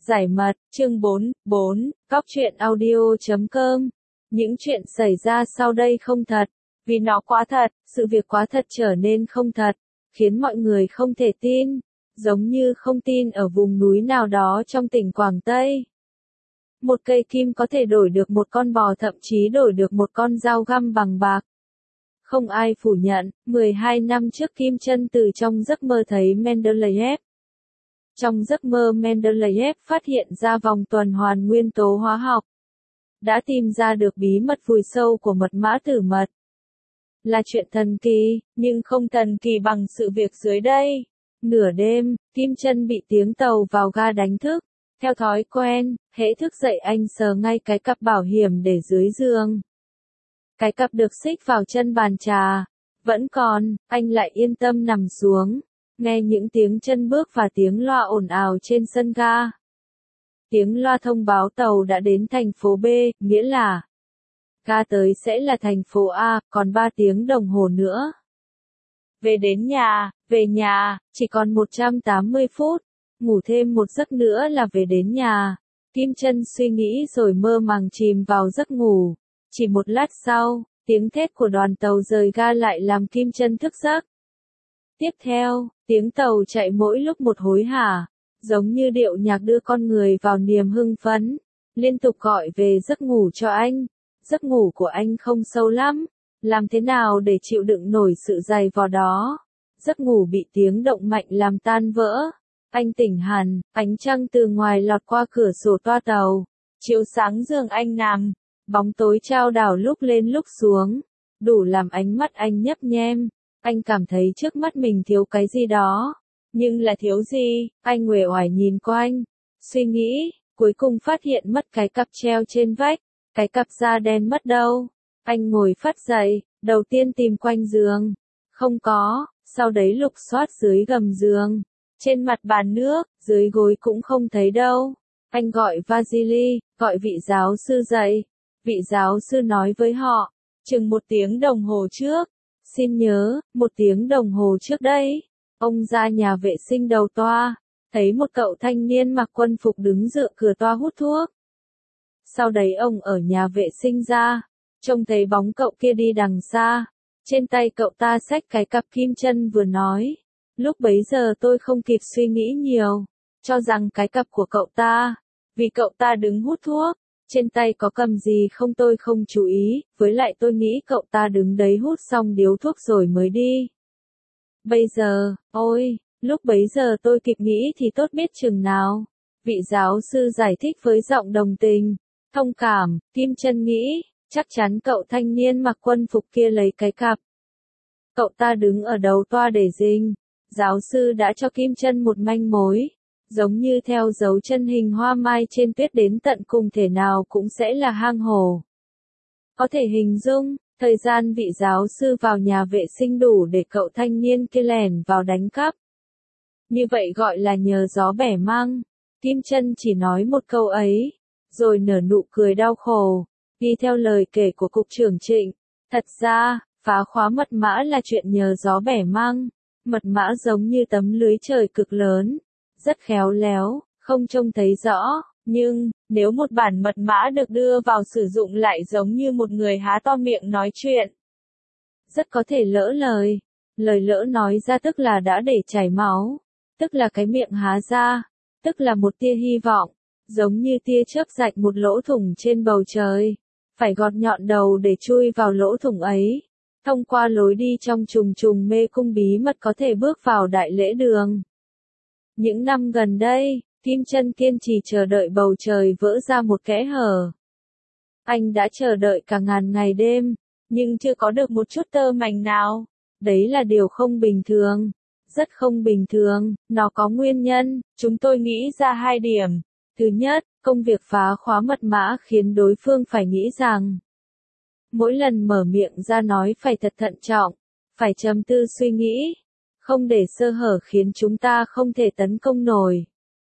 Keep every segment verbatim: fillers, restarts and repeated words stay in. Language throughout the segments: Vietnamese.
Giải mật, chương bốn, bốn, góc truyện audio chấm com. Những chuyện xảy ra sau đây không thật, vì nó quá thật, sự việc quá thật trở nên không thật, khiến mọi người không thể tin, giống như không tin ở vùng núi nào đó trong tỉnh Quảng Tây. Một cây kim có thể đổi được một con bò, thậm chí đổi được một con dao găm bằng bạc. Không ai phủ nhận, mười hai năm trước Kim Chân từ trong giấc mơ thấy Mendeleev. Trong giấc mơ Mendeleev phát hiện ra vòng tuần hoàn nguyên tố hóa học. Đã tìm ra được bí mật vùi sâu của mật mã tử mật. Là chuyện thần kỳ, nhưng không thần kỳ bằng sự việc dưới đây. Nửa đêm, Kim Chân bị tiếng tàu vào ga đánh thức. Theo thói quen, hễ thức dậy anh sờ ngay cái cặp bảo hiểm để dưới giường. Cái cặp được xích vào chân bàn trà. Vẫn còn, anh lại yên tâm nằm xuống. Nghe những tiếng chân bước và tiếng loa ồn ào trên sân ga. Tiếng loa thông báo tàu đã đến thành phố B, nghĩa là ga tới sẽ là thành phố A, còn ba tiếng đồng hồ nữa. Về đến nhà, về nhà, chỉ còn một trăm tám mươi phút, ngủ thêm một giấc nữa là về đến nhà. Kim Chân suy nghĩ rồi mơ màng chìm vào giấc ngủ. Chỉ một lát sau, tiếng thét của đoàn tàu rời ga lại làm Kim Chân thức giấc. Tiếp theo, tiếng tàu chạy mỗi lúc một hối hả, giống như điệu nhạc đưa con người vào niềm hưng phấn, liên tục gọi về giấc ngủ cho anh. Giấc ngủ của anh không sâu lắm, làm thế nào để chịu đựng nổi sự dày vò đó. Giấc ngủ bị tiếng động mạnh làm tan vỡ. Anh tỉnh hẳn, ánh trăng từ ngoài lọt qua cửa sổ toa tàu, chiếu sáng giường anh nằm, bóng tối chao đảo lúc lên lúc xuống, đủ làm ánh mắt anh nhấp nhem. Anh cảm thấy trước mắt mình thiếu cái gì đó. Nhưng là thiếu gì? Anh uể oải nhìn quanh, suy nghĩ, cuối cùng phát hiện mất cái cặp treo trên vách. Cái cặp da đen mất đâu? Anh ngồi phắt dậy, đầu tiên tìm quanh giường. Không có, sau đấy lục soát dưới gầm giường. Trên mặt bàn nước, dưới gối cũng không thấy đâu. Anh gọi Vasily, gọi vị giáo sư dậy. Vị giáo sư nói với họ, chừng một tiếng đồng hồ trước. Xin nhớ, một tiếng đồng hồ trước đây, ông ra nhà vệ sinh đầu toa, thấy một cậu thanh niên mặc quân phục đứng dựa cửa toa hút thuốc. Sau đấy ông ở nhà vệ sinh ra, trông thấy bóng cậu kia đi đằng xa, trên tay cậu ta xách cái cặp Kim Chân vừa nói. Lúc bấy giờ tôi không kịp suy nghĩ nhiều, cho rằng cái cặp của cậu ta, vì cậu ta đứng hút thuốc. Trên tay có cầm gì không tôi không chú ý, với lại tôi nghĩ cậu ta đứng đấy hút xong điếu thuốc rồi mới đi. Bây giờ, ôi, lúc bấy giờ tôi kịp nghĩ thì tốt biết chừng nào. Vị giáo sư giải thích với giọng đồng tình, thông cảm. Kim Chân nghĩ, chắc chắn cậu thanh niên mặc quân phục kia lấy cái cặp. Cậu ta đứng ở đầu toa để rình. Giáo sư đã cho Kim Chân một manh mối. Giống như theo dấu chân hình hoa mai trên tuyết đến tận cùng thể nào cũng sẽ là hang hổ. Có thể hình dung, thời gian vị giáo sư vào nhà vệ sinh đủ để cậu thanh niên kia lẻn vào đánh cắp. Như vậy gọi là nhờ gió bẻ măng. Kim Chân chỉ nói một câu ấy, rồi nở nụ cười đau khổ. Ghi theo lời kể của cục trưởng Trịnh, thật ra, phá khóa mật mã là chuyện nhờ gió bẻ măng. Mật mã giống như tấm lưới trời cực lớn. Rất khéo léo, không trông thấy rõ, nhưng, nếu một bản mật mã được đưa vào sử dụng lại giống như một người há to miệng nói chuyện. Rất có thể lỡ lời. Lời lỡ nói ra tức là đã để chảy máu, tức là cái miệng há ra, tức là một tia hy vọng, giống như tia chớp rạch một lỗ thủng trên bầu trời. Phải gọt nhọn đầu để chui vào lỗ thủng ấy. Thông qua lối đi trong trùng trùng mê cung bí mật có thể bước vào đại lễ đường. Những năm gần đây, Kim Chân kiên trì chờ đợi bầu trời vỡ ra một kẽ hở. Anh đã chờ đợi cả ngàn ngày đêm, nhưng chưa có được một chút tơ mảnh nào. Đấy là điều không bình thường. Rất không bình thường, nó có nguyên nhân, chúng tôi nghĩ ra hai điểm. Thứ nhất, công việc phá khóa mật mã khiến đối phương phải nghĩ rằng mỗi lần mở miệng ra nói phải thật thận trọng, phải trầm tư suy nghĩ. Không để sơ hở khiến chúng ta không thể tấn công nổi.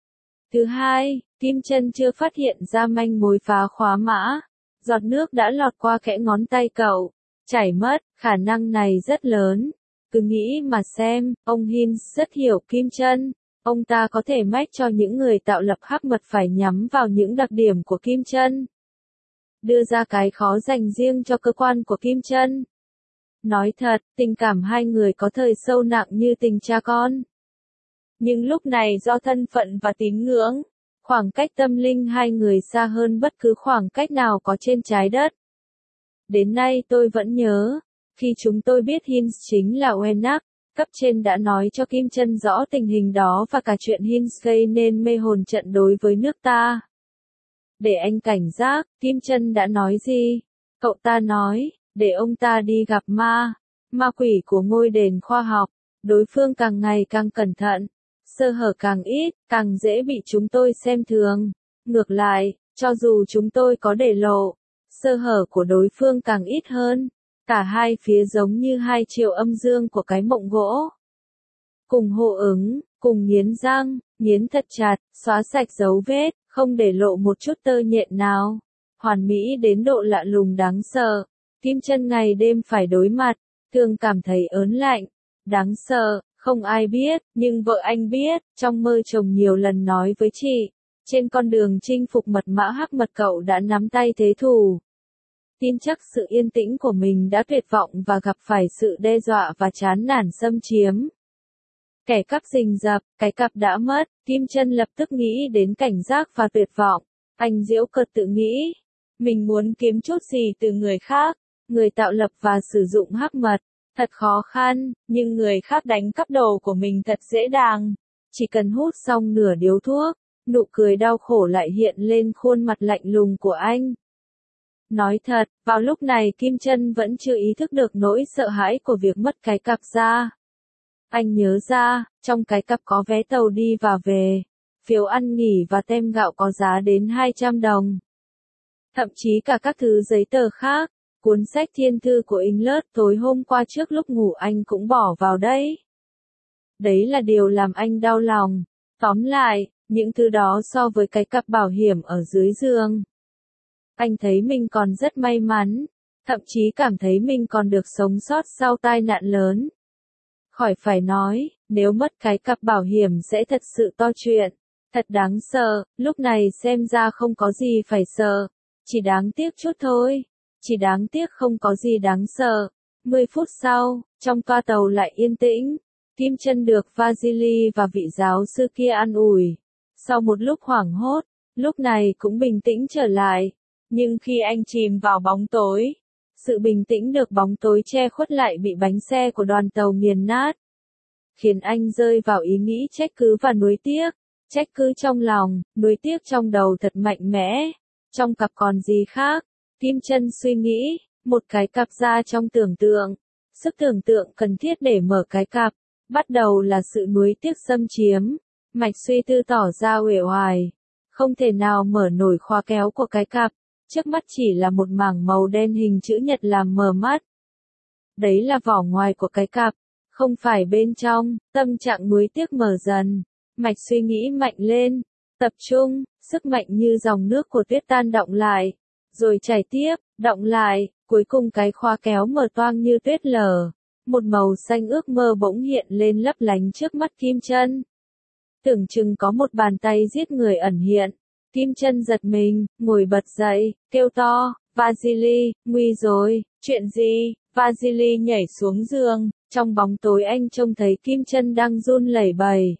Thứ hai, Kim Chân chưa phát hiện ra manh mối phá khóa mã. Giọt nước đã lọt qua kẽ ngón tay cậu, chảy mất, khả năng này rất lớn. Cứ nghĩ mà xem, ông Hinz rất hiểu Kim Chân. Ông ta có thể mách cho những người tạo lập hắc mật phải nhắm vào những đặc điểm của Kim Chân. Đưa ra cái khó dành riêng cho cơ quan của Kim Chân. Nói thật, tình cảm hai người có thời sâu nặng như tình cha con. Nhưng lúc này do thân phận và tín ngưỡng, khoảng cách tâm linh hai người xa hơn bất cứ khoảng cách nào có trên trái đất. Đến nay tôi vẫn nhớ, khi chúng tôi biết Hinz chính là Wenach, cấp trên đã nói cho Kim Chân rõ tình hình đó và cả chuyện Hinz gây nên mê hồn trận đối với nước ta. Để anh cảnh giác, Kim Chân đã nói gì? Cậu ta nói, để ông ta đi gặp ma, ma quỷ của ngôi đền khoa học, đối phương càng ngày càng cẩn thận, sơ hở càng ít, càng dễ bị chúng tôi xem thường. Ngược lại, cho dù chúng tôi có để lộ, sơ hở của đối phương càng ít hơn. Cả hai phía giống như hai chiều âm dương của cái mộng gỗ. Cùng hô ứng, cùng nghiến răng, nghiến thật chặt, xóa sạch dấu vết, không để lộ một chút tơ nhện nào. Hoàn mỹ đến độ lạ lùng đáng sợ. Kim Chân ngày đêm phải đối mặt, thường cảm thấy ớn lạnh, đáng sợ, không ai biết, nhưng vợ anh biết, trong mơ chồng nhiều lần nói với chị. Trên con đường chinh phục mật mã hắc mật cậu đã nắm tay thế thù. Tin chắc sự yên tĩnh của mình đã tuyệt vọng và gặp phải sự đe dọa và chán nản xâm chiếm. Kẻ cắp rình rập, cái cặp đã mất, Kim Chân lập tức nghĩ đến cảnh giác và tuyệt vọng. Anh giễu cợt tự nghĩ, mình muốn kiếm chút gì từ người khác, người tạo lập và sử dụng hắc mật, thật khó khăn, nhưng người khác đánh cắp đồ của mình thật dễ dàng. Chỉ cần hút xong nửa điếu thuốc, nụ cười đau khổ lại hiện lên khuôn mặt lạnh lùng của anh. Nói thật, vào lúc này Kim Chân vẫn chưa ý thức được nỗi sợ hãi của việc mất cái cặp ra. Anh nhớ ra, trong cái cặp có vé tàu đi và về, phiếu ăn nghỉ và tem gạo có giá đến hai trăm đồng. Thậm chí cả các thứ giấy tờ khác, cuốn sách thiên thư của English tối hôm qua trước lúc ngủ anh cũng bỏ vào đấy. Đấy là điều làm anh đau lòng. Tóm lại, những thứ đó so với cái cặp bảo hiểm ở dưới giường. Anh thấy mình còn rất may mắn, thậm chí cảm thấy mình còn được sống sót sau tai nạn lớn. Khỏi phải nói, nếu mất cái cặp bảo hiểm sẽ thật sự to chuyện, thật đáng sợ, lúc này xem ra không có gì phải sợ, chỉ đáng tiếc chút thôi, chỉ đáng tiếc không có gì đáng sợ. Mười phút sau, trong toa tàu lại yên tĩnh, Kim Chân được Vasily và vị giáo sư kia an ủi. Sau một lúc hoảng hốt, lúc này cũng bình tĩnh trở lại. Nhưng khi anh chìm vào bóng tối, sự bình tĩnh được bóng tối che khuất lại bị bánh xe của đoàn tàu nghiền nát. Khiến anh rơi vào ý nghĩ trách cứ và nuối tiếc. Trách cứ trong lòng, nuối tiếc trong đầu thật mạnh mẽ. Trong cặp còn gì khác? Kim Chân suy nghĩ, một cái cặp ra trong tưởng tượng. Sức tưởng tượng cần thiết để mở cái cặp. Bắt đầu là sự nuối tiếc xâm chiếm. Mạch suy tư tỏ ra uể oải. Không thể nào mở nổi khóa kéo của cái cặp. Trước mắt chỉ là một mảng màu đen hình chữ nhật làm mờ mắt. Đấy là vỏ ngoài của cái cặp, không phải bên trong. Tâm trạng nuối tiếc mở dần, mạch suy nghĩ mạnh lên, tập trung, sức mạnh như dòng nước của tuyết tan đọng lại, rồi chảy tiếp, đọng lại, cuối cùng cái khóa kéo mở toang như tuyết lở. Một màu xanh ước mơ bỗng hiện lên lấp lánh trước mắt Kim Chân. Tưởng chừng có một bàn tay giết người ẩn hiện. Kim Chân giật mình, ngồi bật dậy, kêu to, Vasily, nguy rồi, chuyện gì? Vasily nhảy xuống giường, trong bóng tối anh trông thấy Kim Chân đang run lẩy bẩy.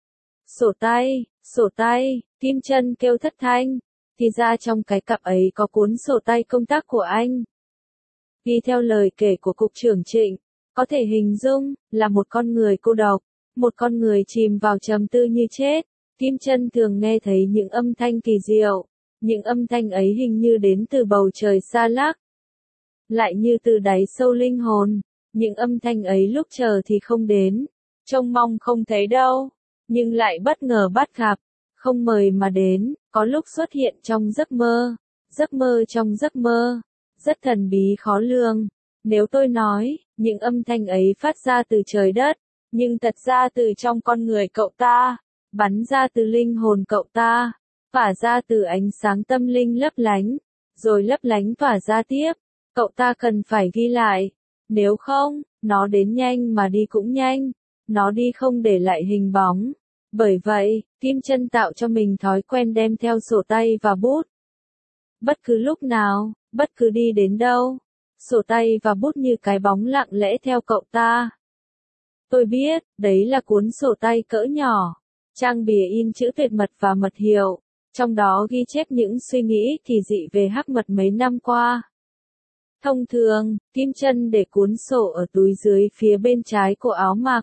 Sổ tay, sổ tay, Kim Chân kêu thất thanh, thì ra trong cái cặp ấy có cuốn sổ tay công tác của anh. Ghi theo lời kể của Cục trưởng Trịnh, có thể hình dung, là một con người cô độc, một con người chìm vào trầm tư như chết. Kim Chân thường nghe thấy những âm thanh kỳ diệu, những âm thanh ấy hình như đến từ bầu trời xa lắc, lại như từ đáy sâu linh hồn, những âm thanh ấy lúc chờ thì không đến, trông mong không thấy đâu, nhưng lại bất ngờ bắt gặp, không mời mà đến, có lúc xuất hiện trong giấc mơ, giấc mơ trong giấc mơ, rất thần bí khó lường. Nếu tôi nói, những âm thanh ấy phát ra từ trời đất, nhưng thật ra từ trong con người cậu ta. Bắn ra từ linh hồn cậu ta, tỏa ra từ ánh sáng tâm linh lấp lánh, rồi lấp lánh tỏa ra tiếp, cậu ta cần phải ghi lại, nếu không, nó đến nhanh mà đi cũng nhanh, nó đi không để lại hình bóng, Bởi vậy, Kim Chân tạo cho mình thói quen đem theo sổ tay và bút. Bất cứ lúc nào, bất cứ đi đến đâu, sổ tay và bút như cái bóng lặng lẽ theo cậu ta. Tôi biết, đấy là cuốn sổ tay cỡ nhỏ, trang bìa in chữ tuyệt mật và mật hiệu, trong đó ghi chép những suy nghĩ kỳ dị về hắc mật mấy năm qua. Thông thường, Kim Chân để cuốn sổ ở túi dưới phía bên trái của áo mặc.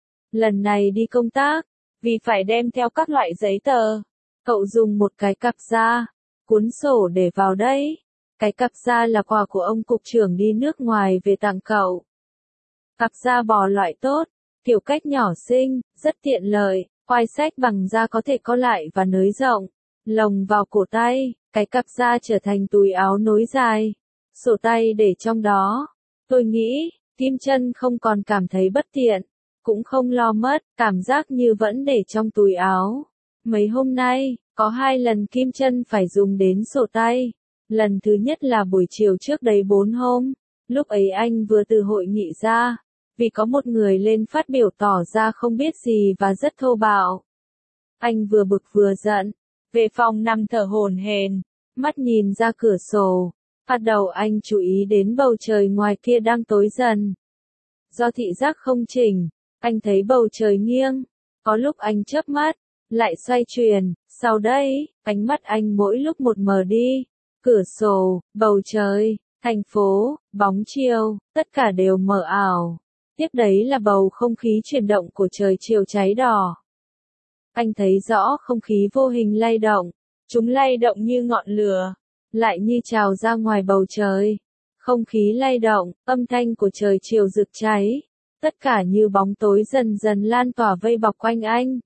Lần này đi công tác, vì phải đem theo các loại giấy tờ, cậu dùng một cái cặp da, cuốn sổ để vào đây. Cái cặp da là quà của ông cục trưởng đi nước ngoài về tặng cậu. Cặp da bò loại tốt, kiểu cách nhỏ xinh, rất tiện lợi, quai xách bằng da có thể co lại và nới rộng, lồng vào cổ tay, cái cặp da trở thành túi áo nối dài, sổ tay để trong đó. Tôi nghĩ, Kim Chân không còn cảm thấy bất tiện, cũng không lo mất, cảm giác như vẫn để trong túi áo. Mấy hôm nay, có hai lần Kim Chân phải dùng đến sổ tay. Lần thứ nhất là buổi chiều trước đấy bốn hôm, lúc ấy anh vừa từ hội nghị ra, vì có một người lên phát biểu tỏ ra không biết gì và rất thô bạo. Anh vừa bực vừa giận, về phòng nằm thở hổn hển, mắt nhìn ra cửa sổ, bắt đầu anh chú ý đến bầu trời ngoài kia đang tối dần. Do thị giác không chỉnh, anh thấy bầu trời nghiêng, có lúc anh chớp mắt, lại xoay chuyển, sau đấy, ánh mắt anh mỗi lúc một mờ đi. Cửa sổ, bầu trời, thành phố, bóng chiều, tất cả đều mờ ảo. Tiếp đấy là bầu không khí chuyển động của trời chiều cháy đỏ. Anh thấy rõ không khí vô hình lay động, chúng lay động như ngọn lửa, lại như trào ra ngoài bầu trời. Không khí lay động, âm thanh của trời chiều rực cháy, tất cả như bóng tối dần dần lan tỏa vây bọc quanh anh.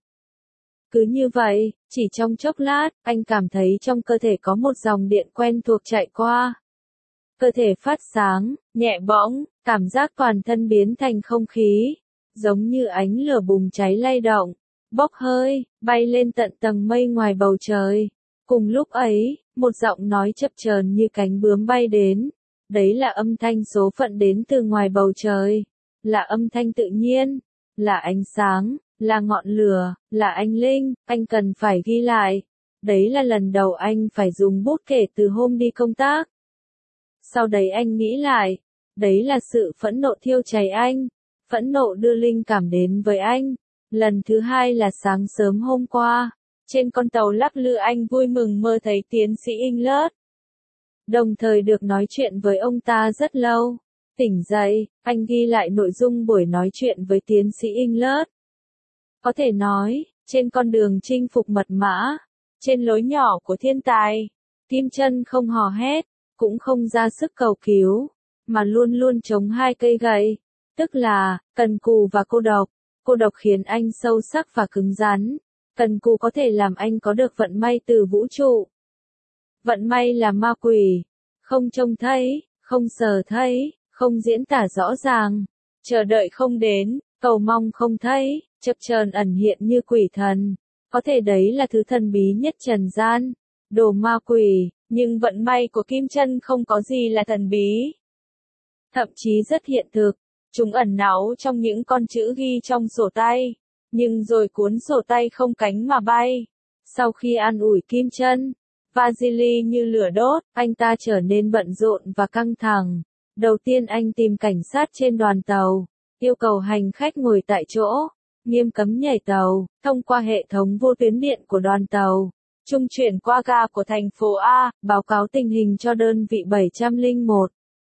Cứ như vậy, chỉ trong chốc lát, anh cảm thấy trong cơ thể có một dòng điện quen thuộc chạy qua. Cơ thể phát sáng, nhẹ bỗng, cảm giác toàn thân biến thành không khí, giống như ánh lửa bùng cháy lay động, bốc hơi, bay lên tận tầng mây ngoài bầu trời. Cùng lúc ấy, một giọng nói chập chờn như cánh bướm bay đến. Đấy là âm thanh số phận đến từ ngoài bầu trời, là âm thanh tự nhiên, là ánh sáng. Là ngọn lửa, là anh linh, anh cần phải ghi lại. Đấy là lần đầu anh phải dùng bút kể từ hôm đi công tác. Sau đấy anh nghĩ lại, đấy là sự phẫn nộ thiêu cháy anh, phẫn nộ đưa linh cảm đến với anh. Lần thứ hai là sáng sớm hôm qua, trên con tàu lắc lư anh vui mừng mơ thấy tiến sĩ English. Đồng thời được nói chuyện với ông ta rất lâu. Tỉnh dậy, anh ghi lại nội dung buổi nói chuyện với tiến sĩ English. Có thể nói, trên con đường chinh phục mật mã, trên lối nhỏ của thiên tài, Kim Chân không hò hét, cũng không ra sức cầu cứu, mà luôn luôn chống hai cây gậy, tức là, cần cù và cô độc. Cô độc khiến anh sâu sắc và cứng rắn, cần cù có thể làm anh có được vận may từ vũ trụ. Vận may là ma quỷ, không trông thấy, không sờ thấy, không diễn tả rõ ràng, chờ đợi không đến, cầu mong không thấy. Chập chờn ẩn hiện như quỷ thần, có thể đấy là thứ thần bí nhất trần gian, đồ ma quỷ, nhưng vận may của Kim Chân không có gì là thần bí. Thậm chí rất hiện thực, chúng ẩn náu trong những con chữ ghi trong sổ tay, nhưng rồi cuốn sổ tay không cánh mà bay. Sau khi an ủi Kim Chân, Vasily như lửa đốt, anh ta trở nên bận rộn và căng thẳng. Đầu tiên anh tìm cảnh sát trên đoàn tàu, yêu cầu hành khách ngồi tại chỗ. Nghiêm cấm nhảy tàu, thông qua hệ thống vô tuyến điện của đoàn tàu, trung chuyển qua ga của thành phố A, báo cáo tình hình cho đơn vị bảy trăm lẻ một.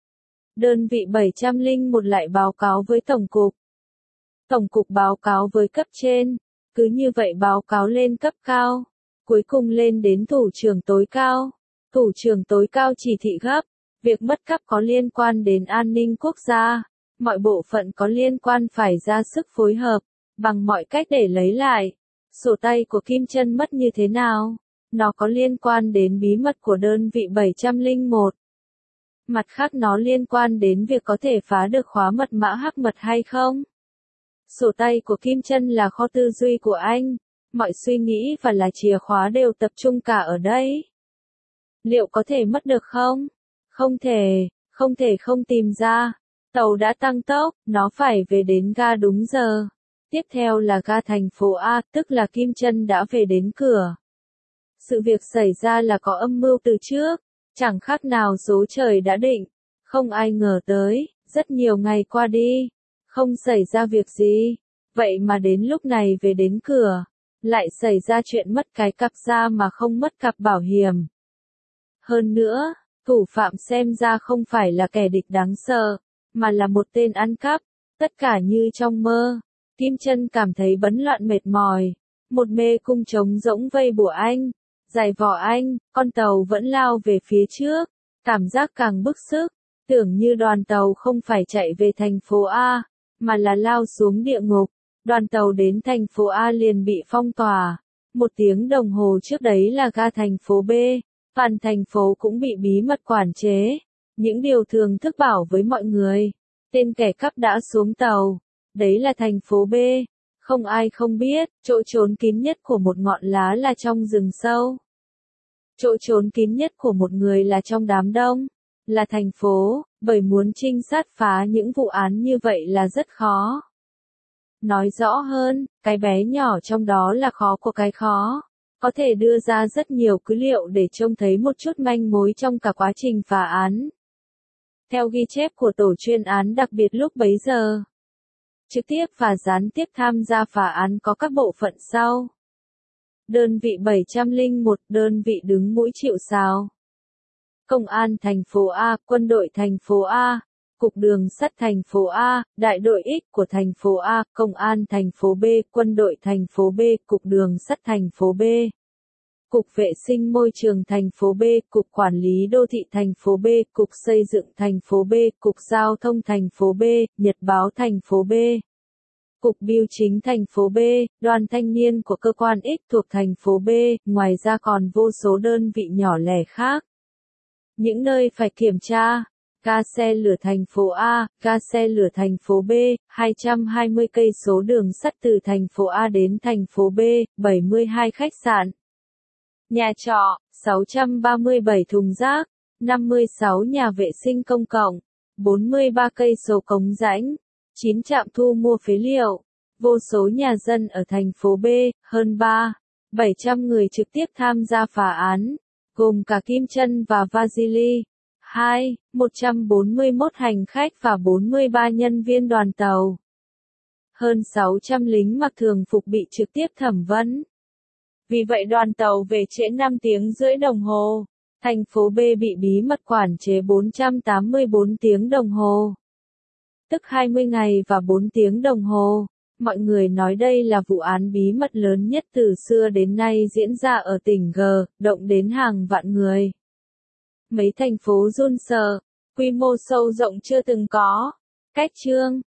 Đơn vị bảy trăm lẻ một lại báo cáo với Tổng cục. Tổng cục báo cáo với cấp trên, cứ như vậy báo cáo lên cấp cao, cuối cùng lên đến thủ trưởng tối cao. Thủ trưởng tối cao chỉ thị gấp, việc mất cắp có liên quan đến an ninh quốc gia, mọi bộ phận có liên quan phải ra sức phối hợp. Bằng mọi cách để lấy lại. Sổ tay của Kim Chân mất như thế nào? Nó có liên quan đến bí mật của đơn vị bảy trăm lẻ một. Mặt khác nó liên quan đến việc có thể phá được khóa mật mã hắc mật hay không? Sổ tay của Kim Chân là kho tư duy của anh. Mọi suy nghĩ và là chìa khóa đều tập trung cả ở đây. Liệu có thể mất được không? Không thể, không thể không tìm ra. Tàu đã tăng tốc, nó phải về đến ga đúng giờ. Tiếp theo là ga thành phố A, tức là Kim Chân đã về đến cửa. Sự việc xảy ra là có âm mưu từ trước, chẳng khác nào số trời đã định, không ai ngờ tới, rất nhiều ngày qua đi, không xảy ra việc gì, vậy mà đến lúc này về đến cửa, lại xảy ra chuyện mất cái cặp ra mà không mất cặp bảo hiểm. Hơn nữa, thủ phạm xem ra không phải là kẻ địch đáng sợ, mà là một tên ăn cắp, tất cả như trong mơ. Kim Chân cảm thấy bấn loạn mệt mỏi, một mê cung trống rỗng vây bủa anh, giày vò anh, con tàu vẫn lao về phía trước, cảm giác càng bức sức, tưởng như đoàn tàu không phải chạy về thành phố A, mà là lao xuống địa ngục. Đoàn tàu đến thành phố A liền bị phong tỏa, một tiếng đồng hồ trước đấy là ga thành phố B, toàn thành phố cũng bị bí mật quản chế. Những điều thường thức bảo với mọi người, tên kẻ cắp đã xuống tàu, đấy là thành phố B, không ai không biết, chỗ trốn kín nhất của một ngọn lá là trong rừng sâu. Chỗ trốn kín nhất của một người là trong đám đông, là thành phố, bởi muốn trinh sát phá những vụ án như vậy là rất khó. Nói rõ hơn, cái bé nhỏ trong đó là khó của cái khó, có thể đưa ra rất nhiều cứ liệu để trông thấy một chút manh mối trong cả quá trình phá án. Theo ghi chép của tổ chuyên án đặc biệt lúc bấy giờ, trực tiếp và gián tiếp tham gia phá án có các bộ phận sau. Đơn vị bảy trăm lẻ một, đơn vị đứng mũi chịu sào. Công an thành phố A, quân đội thành phố A, cục đường sắt thành phố A, đại đội X của thành phố A, công an thành phố B, quân đội thành phố B, cục đường sắt thành phố B, cục vệ sinh môi trường thành phố B, cục quản lý đô thị thành phố B, cục xây dựng thành phố B, cục giao thông thành phố B, nhật báo thành phố B, cục bưu chính thành phố B, đoàn thanh niên của cơ quan X thuộc thành phố B, ngoài ra còn vô số đơn vị nhỏ lẻ khác. Những nơi phải kiểm tra: ga xe lửa thành phố A, ga xe lửa thành phố B, hai trăm hai mươi cây số đường sắt từ thành phố A đến thành phố B, bảy mươi hai khách sạn, nhà trọ, sáu trăm ba mươi bảy thùng rác, năm mươi sáu nhà vệ sinh công cộng, bốn mươi ba cây số cống rãnh, chín trạm thu mua phế liệu, vô số nhà dân ở thành phố B, hơn ba nghìn bảy trăm người trực tiếp tham gia phá án, gồm cả Kim Chân và Vasily. hai. một trăm bốn mươi mốt hành khách và bốn mươi ba nhân viên đoàn tàu. Hơn sáu trăm lính mặc thường phục bị trực tiếp thẩm vấn. Vì vậy đoàn tàu về trễ năm tiếng rưỡi đồng hồ. Thành phố B bị bí mật quản chế bốn trăm tám mươi bốn tiếng đồng hồ. Tức hai mươi ngày và bốn tiếng đồng hồ. Mọi người nói đây là vụ án bí mật lớn nhất từ xưa đến nay diễn ra ở tỉnh G, động đến hàng vạn người. Mấy thành phố run sợ, quy mô sâu rộng chưa từng có. Cách chương